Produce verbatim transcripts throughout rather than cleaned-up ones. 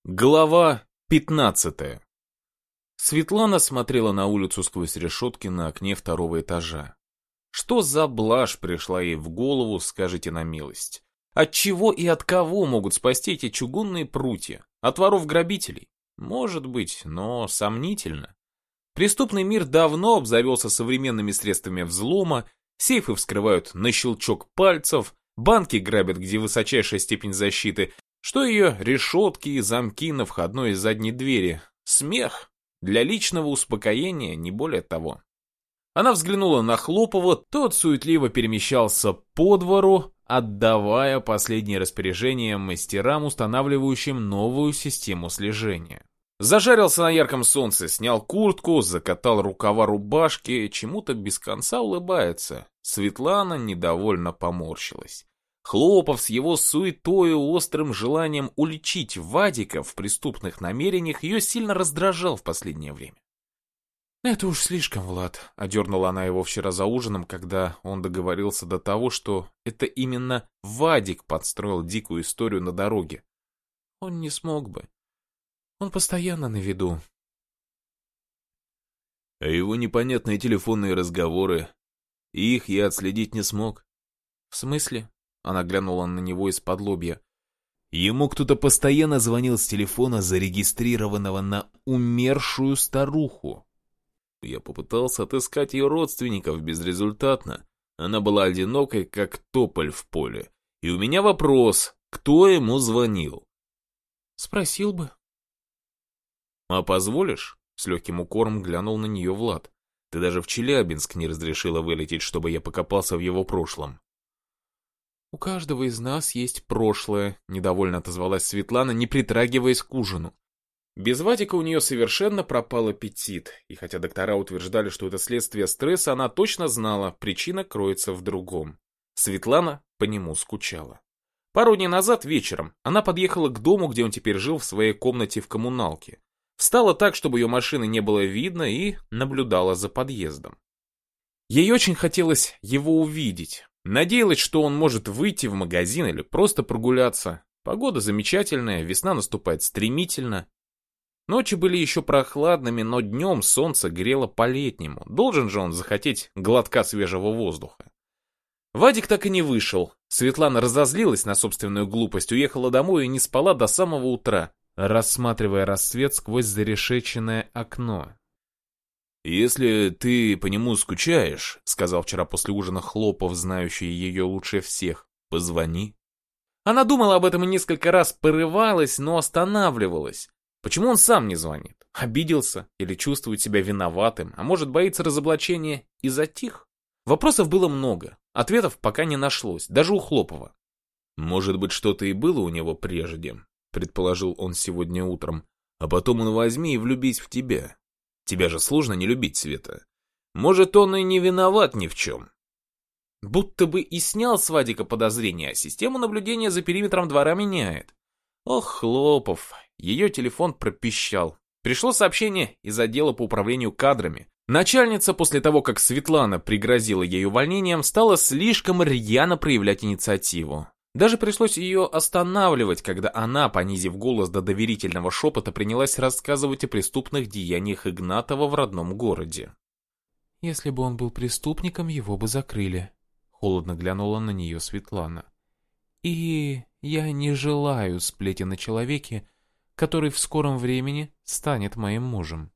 Глава пятнадцатая. Светлана смотрела на улицу сквозь решетки на окне второго этажа. Что за блажь пришла ей в голову, скажите на милость? От чего и от кого могут спасти эти чугунные прутья? От воров-грабителей? Может быть, но сомнительно. Преступный мир давно обзавелся современными средствами взлома, сейфы вскрывают на щелчок пальцев, банки грабят, где высочайшая степень защиты. Что ее решетки и замки на входной и задней двери? Смех. Для личного успокоения, не более того. Она взглянула на Хлопова, тот суетливо перемещался по двору, отдавая последние распоряжения мастерам, устанавливающим новую систему слежения. Зажарился на ярком солнце, снял куртку, закатал рукава рубашки, чему-то без конца улыбается. Светлана недовольно поморщилась. Хлопов с его суетой и острым желанием уличить Вадика в преступных намерениях ее сильно раздражал в последнее время. «Это уж слишком, Влад», — одернула она его вчера за ужином, когда он договорился до того, что это именно Вадик подстроил дикую историю на дороге. Он не смог бы. Он постоянно на виду. А его непонятные телефонные разговоры, их я отследить не смог. В смысле? Она глянула на него из-под лобья. Ему кто-то постоянно звонил с телефона, зарегистрированного на умершую старуху. Я попытался отыскать ее родственников безрезультатно. Она была одинокой, как тополь в поле. И у меня вопрос, кто ему звонил? Спросил бы. А позволишь? С легким укором глянул на нее Влад. Ты даже в Челябинск не разрешила вылететь, чтобы я покопался в его прошлом. «У каждого из нас есть прошлое», — недовольно отозвалась Светлана, не притрагиваясь к ужину. Без Вадика у нее совершенно пропал аппетит, и хотя доктора утверждали, что это следствие стресса, она точно знала, причина кроется в другом. Светлана по нему скучала. Пару дней назад вечером она подъехала к дому, где он теперь жил в своей комнате в коммуналке. Встала так, чтобы ее машины не было видно, и наблюдала за подъездом. Ей очень хотелось его увидеть. Надеялась, что он может выйти в магазин или просто прогуляться. Погода замечательная, весна наступает стремительно. Ночи были еще прохладными, но днем солнце грело по-летнему. Должен же он захотеть глотка свежего воздуха. Вадик так и не вышел. Светлана разозлилась на собственную глупость, уехала домой и не спала до самого утра, рассматривая рассвет сквозь зарешеченное окно. «Если ты по нему скучаешь, — сказал вчера после ужина Хлопов, знающий ее лучше всех, — позвони». Она думала об этом и несколько раз порывалась, но останавливалась. Почему он сам не звонит? Обиделся или чувствует себя виноватым, а может, боится разоблачения и затих? Вопросов было много, ответов пока не нашлось, даже у Хлопова. «Может быть, что-то и было у него прежде, — предположил он сегодня утром, — а потом он возьми и влюбись в тебя. Тебя же сложно не любить, Света. Может, он и не виноват ни в чем». Будто бы и снял с Вадика подозрения, а систему наблюдения за периметром двора меняет. Ох, Хлопов, ее телефон пропищал. Пришло сообщение из отдела по управлению кадрами. Начальница после того, как Светлана пригрозила ей увольнением, стала слишком рьяно проявлять инициативу. Даже пришлось ее останавливать, когда она, понизив голос до доверительного шепота, принялась рассказывать о преступных деяниях Игнатова в родном городе. «Если бы он был преступником, его бы закрыли», — холодно глянула на нее Светлана. «И я не желаю сплетен о человеке, который в скором времени станет моим мужем».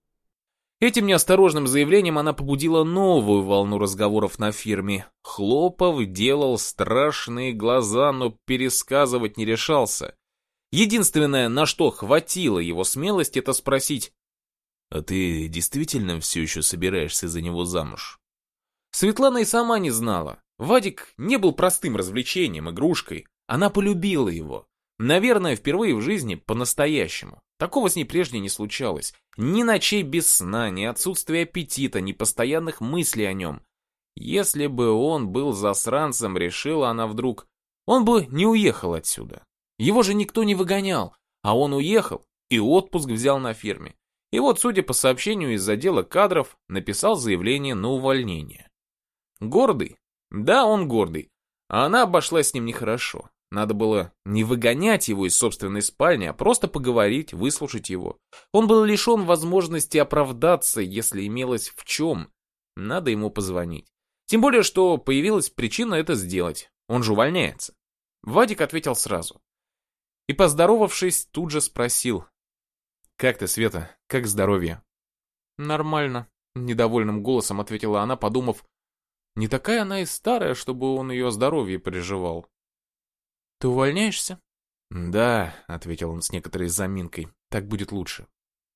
Этим неосторожным заявлением она побудила новую волну разговоров на фирме. Хлопов делал страшные глаза, но пересказывать не решался. Единственное, на что хватило его смелости, это спросить: «А ты действительно все еще собираешься за него замуж?» Светлана и сама не знала. Вадик не был простым развлечением, игрушкой. Она полюбила его. Наверное, впервые в жизни по-настоящему. Такого с ней прежде не случалось. Ни ночей без сна, ни отсутствия аппетита, ни постоянных мыслей о нем. Если бы он был засранцем, решила она вдруг, он бы не уехал отсюда. Его же никто не выгонял, а он уехал и отпуск взял на фирме. И вот, судя по сообщению из отдела кадров, написал заявление на увольнение. Гордый? Да, он гордый. А она обошлась с ним нехорошо. Надо было не выгонять его из собственной спальни, а просто поговорить, выслушать его. Он был лишен возможности оправдаться, если имелось в чем. Надо ему позвонить. Тем более, что появилась причина это сделать. Он же увольняется. Вадик ответил сразу. И, поздоровавшись, тут же спросил. «Как ты, Света? Как здоровье?» «Нормально», — недовольным голосом ответила она, подумав, не такая она и старая, чтобы он ее здоровье переживал. «Ты увольняешься?» «Да», — ответил он с некоторой заминкой, — «так будет лучше».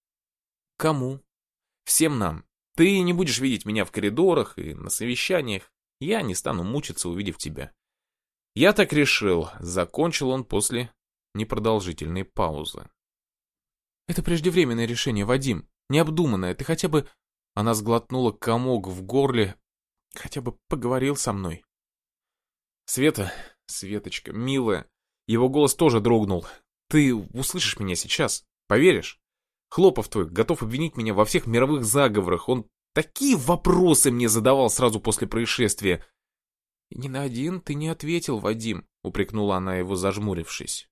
«Кому?» «Всем нам. Ты не будешь видеть меня в коридорах и на совещаниях. Я не стану мучиться, увидев тебя». «Я так решил», — закончил он после непродолжительной паузы. «Это преждевременное решение, Вадим, необдуманное. Ты хотя бы...» Она сглотнула комок в горле. «Хотя бы поговорил со мной». «Света, Светочка, милая...» Его голос тоже дрогнул. «Ты услышишь меня сейчас? Поверишь? Хлопов твой готов обвинить меня во всех мировых заговорах. Он такие вопросы мне задавал сразу после происшествия». «Ни на один ты не ответил, Вадим», — упрекнула она его, зажмурившись.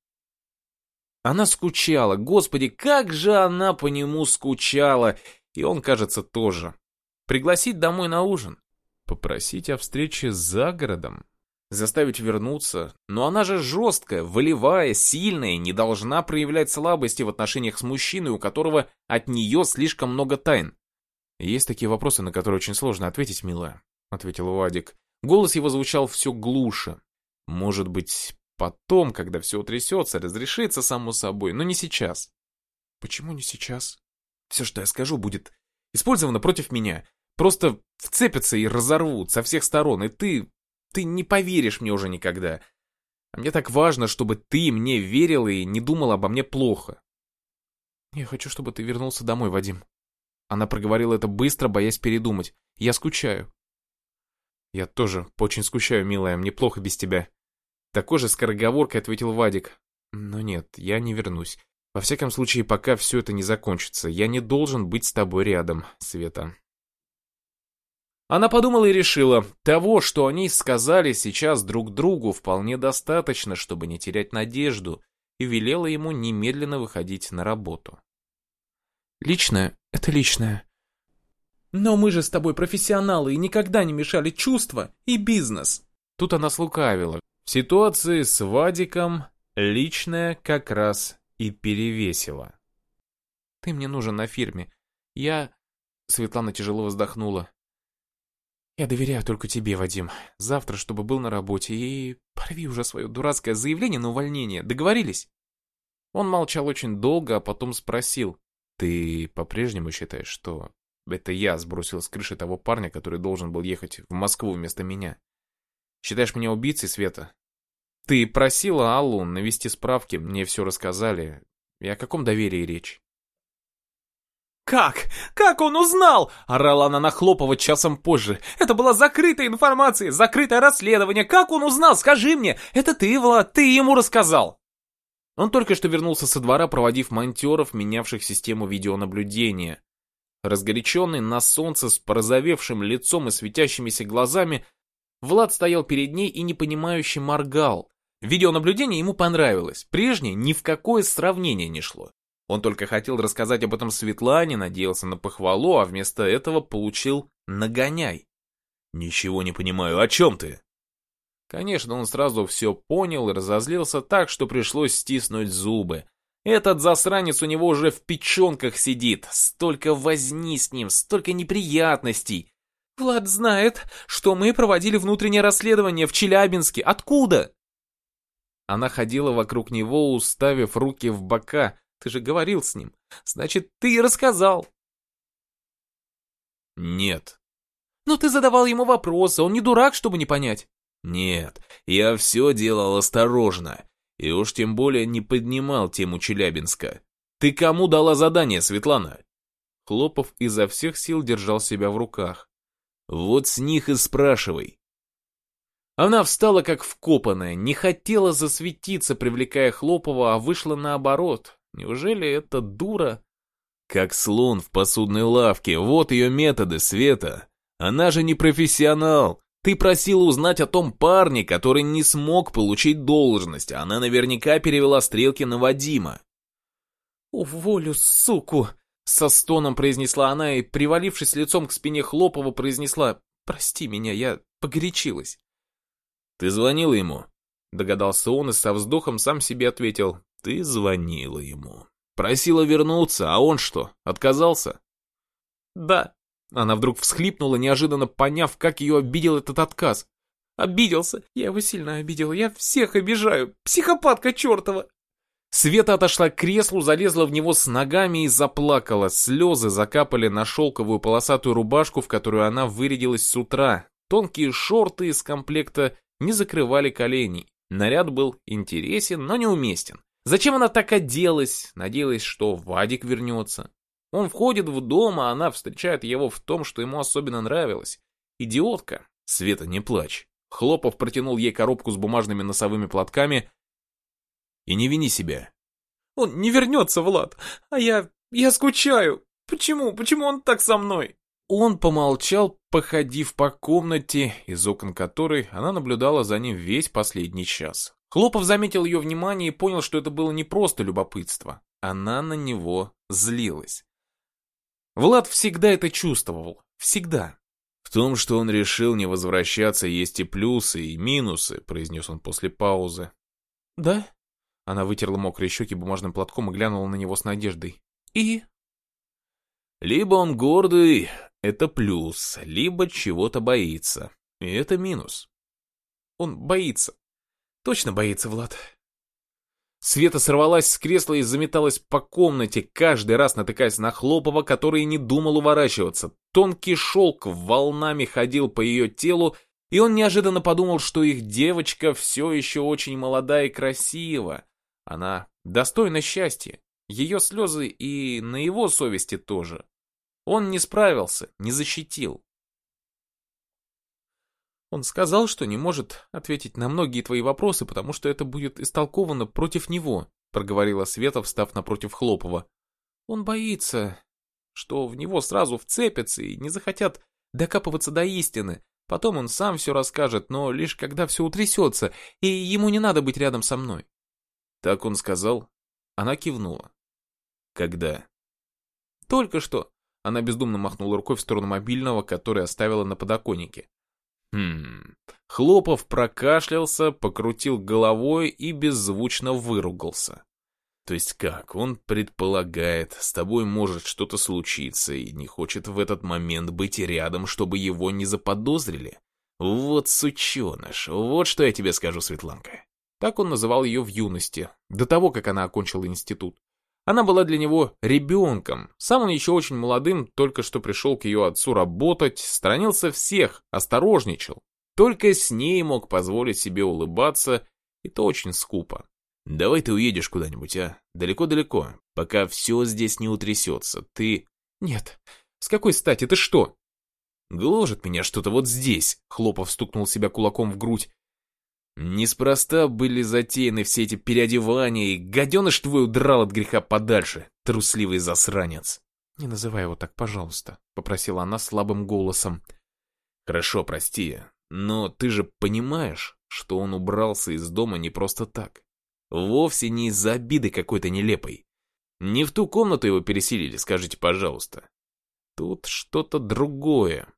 Она скучала. Господи, как же она по нему скучала. И он, кажется, тоже. Пригласить домой на ужин. Попросить о встрече за городом. Заставить вернуться. Но она же жесткая, волевая, сильная, не должна проявлять слабости в отношениях с мужчиной, у которого от нее слишком много тайн. «Есть такие вопросы, на которые очень сложно ответить, милая», — ответил Вадик. Голос его звучал все глуше. «Может быть, потом, когда все утрясется, разрешится само собой, но не сейчас». «Почему не сейчас?» «Все, что я скажу, будет использовано против меня. Просто вцепятся и разорвут со всех сторон, и ты... ты не поверишь мне уже никогда. А мне так важно, чтобы ты мне верил и не думал обо мне плохо». «Я хочу, чтобы ты вернулся домой, Вадим». Она проговорила это быстро, боясь передумать. «Я скучаю». «Я тоже очень скучаю, милая, мне плохо без тебя». Такой же скороговоркой ответил Вадик. «Но нет, я не вернусь. Во всяком случае, пока все это не закончится. Я не должен быть с тобой рядом, Света». Она подумала и решила, того, что они сказали сейчас друг другу, вполне достаточно, чтобы не терять надежду, и велела ему немедленно выходить на работу. «Личное — это личное. Но мы же с тобой профессионалы и никогда не мешали чувства и бизнес». Тут она слукавила. В ситуации с Вадиком личное как раз и перевесило. «Ты мне нужен на фирме. Я...» Светлана тяжело вздохнула. «Я доверяю только тебе, Вадим. Завтра, чтобы был на работе, и порви уже свое дурацкое заявление на увольнение. Договорились?» Он молчал очень долго, а потом спросил. «Ты по-прежнему считаешь, что это я сбросил с крыши того парня, который должен был ехать в Москву вместо меня? Считаешь меня убийцей, Света? Ты просила Аллу навести справки, мне все рассказали. И о каком доверии речь?» «Как? Как он узнал?» — орала она на Хлопова часом позже. «Это была закрытая информация, закрытое расследование. Как он узнал? Скажи мне. Это ты, Влад, ты ему рассказал». Он только что вернулся со двора, проводив монтеров, менявших систему видеонаблюдения. Разгоряченный на солнце, с порозовевшим лицом и светящимися глазами, Влад стоял перед ней и непонимающе моргал. Видеонаблюдение ему понравилось. Прежнее ни в какое сравнение не шло. Он только хотел рассказать об этом Светлане, надеялся на похвалу, а вместо этого получил нагоняй. «Ничего не понимаю, о чем ты?» Конечно, он сразу все понял и разозлился так, что пришлось стиснуть зубы. Этот засранец у него уже в печенках сидит. Столько возни с ним, столько неприятностей. «Влад знает, что мы проводили внутреннее расследование в Челябинске. Откуда?» Она ходила вокруг него, уставив руки в бока. «Ты же говорил с ним. Значит, ты и рассказал». «Нет». «Но ты задавал ему вопросы, он не дурак, чтобы не понять». «Нет, я все делал осторожно. И уж тем более не поднимал тему Челябинска. Ты кому дала задание, Светлана?» Хлопов изо всех сил держал себя в руках. «Вот с них и спрашивай». Она встала как вкопанная, не хотела засветиться, привлекая Хлопова, а вышла наоборот. Неужели эта дура? Как слон в посудной лавке, вот ее методы, Света. Она же не профессионал. Ты просила узнать о том парне, который не смог получить должность, а она наверняка перевела стрелки на Вадима». «Уволю, суку!» — со стоном произнесла она и, привалившись лицом к спине Хлопова, произнесла: «Прости меня, я погорячилась». «Ты звонила ему?» — догадался он и со вздохом сам себе ответил: «Ты звонила ему. Просила вернуться, а он что, отказался?» «Да». Она вдруг всхлипнула, неожиданно поняв, как ее обидел этот отказ. «Обиделся. Я его сильно обидела. Я всех обижаю. Психопатка чертова!» Света отошла к креслу, залезла в него с ногами и заплакала. Слезы закапали на шелковую полосатую рубашку, в которую она вырядилась с утра. Тонкие шорты из комплекта не закрывали коленей. Наряд был интересен, но неуместен. Зачем она так оделась? Надеялась, что Вадик вернется. Он входит в дом, а она встречает его в том, что ему особенно нравилось. Идиотка. «Света, не плачь». Хлопов протянул ей коробку с бумажными носовыми платками. «И не вини себя». «Он не вернется, Влад, а я... я скучаю. Почему? Почему он так со мной?» Он помолчал, походив по комнате, из окон которой она наблюдала за ним весь последний час. Хлопов заметил ее внимание и понял, что это было не просто любопытство. Она на него злилась. Влад всегда это чувствовал. Всегда. «В том, что он решил не возвращаться, есть и плюсы, и минусы», — произнес он после паузы. «Да?» Она вытерла мокрые щеки бумажным платком и глянула на него с надеждой. «И?» «Либо он гордый, это плюс, либо чего-то боится, и это минус». «Он боится. Точно боится, Влад». Света сорвалась с кресла и заметалась по комнате, каждый раз натыкаясь на Хлопова, который не думал уворачиваться. Тонкий шелк волнами ходил по ее телу, и он неожиданно подумал, что их девочка все еще очень молода и красива. Она достойна счастья. Ее слезы и на его совести тоже. Он не справился, не защитил. Он сказал, что не может ответить на многие твои вопросы, потому что это будет истолковано против него, проговорила Света, встав напротив Хлопова. Он боится, что в него сразу вцепятся и не захотят докапываться до истины. Потом он сам все расскажет, но лишь когда все утрясется, и ему не надо быть рядом со мной. Так он сказал? Она кивнула. Когда? Только что. Она бездумно махнула рукой в сторону мобильного, который оставила на подоконнике. Хм. Хлопов прокашлялся, покрутил головой и беззвучно выругался. То есть как? Он предполагает, с тобой может что-то случиться и не хочет в этот момент быть рядом, чтобы его не заподозрили? Вот сученыш, вот что я тебе скажу, Светланка. Так он называл ее в юности, до того, как она окончила институт. Она была для него ребенком. Сам он еще очень молодым, только что пришел к ее отцу работать, сторонился всех, осторожничал. Только с ней мог позволить себе улыбаться, и то очень скупо. Давай ты уедешь куда-нибудь, а? Далеко-далеко, пока все здесь не утрясется. Ты... Нет. С какой стати? Ты что? Гложет меня что-то вот здесь. Хлопов стукнул себя кулаком в грудь. Неспроста были затеяны все эти переодевания, и гаденыш твой удрал от греха подальше, трусливый засранец. «Не называй его так, пожалуйста», — попросила она слабым голосом. «Хорошо, прости, но ты же понимаешь, что он убрался из дома не просто так. Вовсе не из-за обиды какой-то нелепой. Не в ту комнату его переселили, скажите, пожалуйста. Тут что-то другое.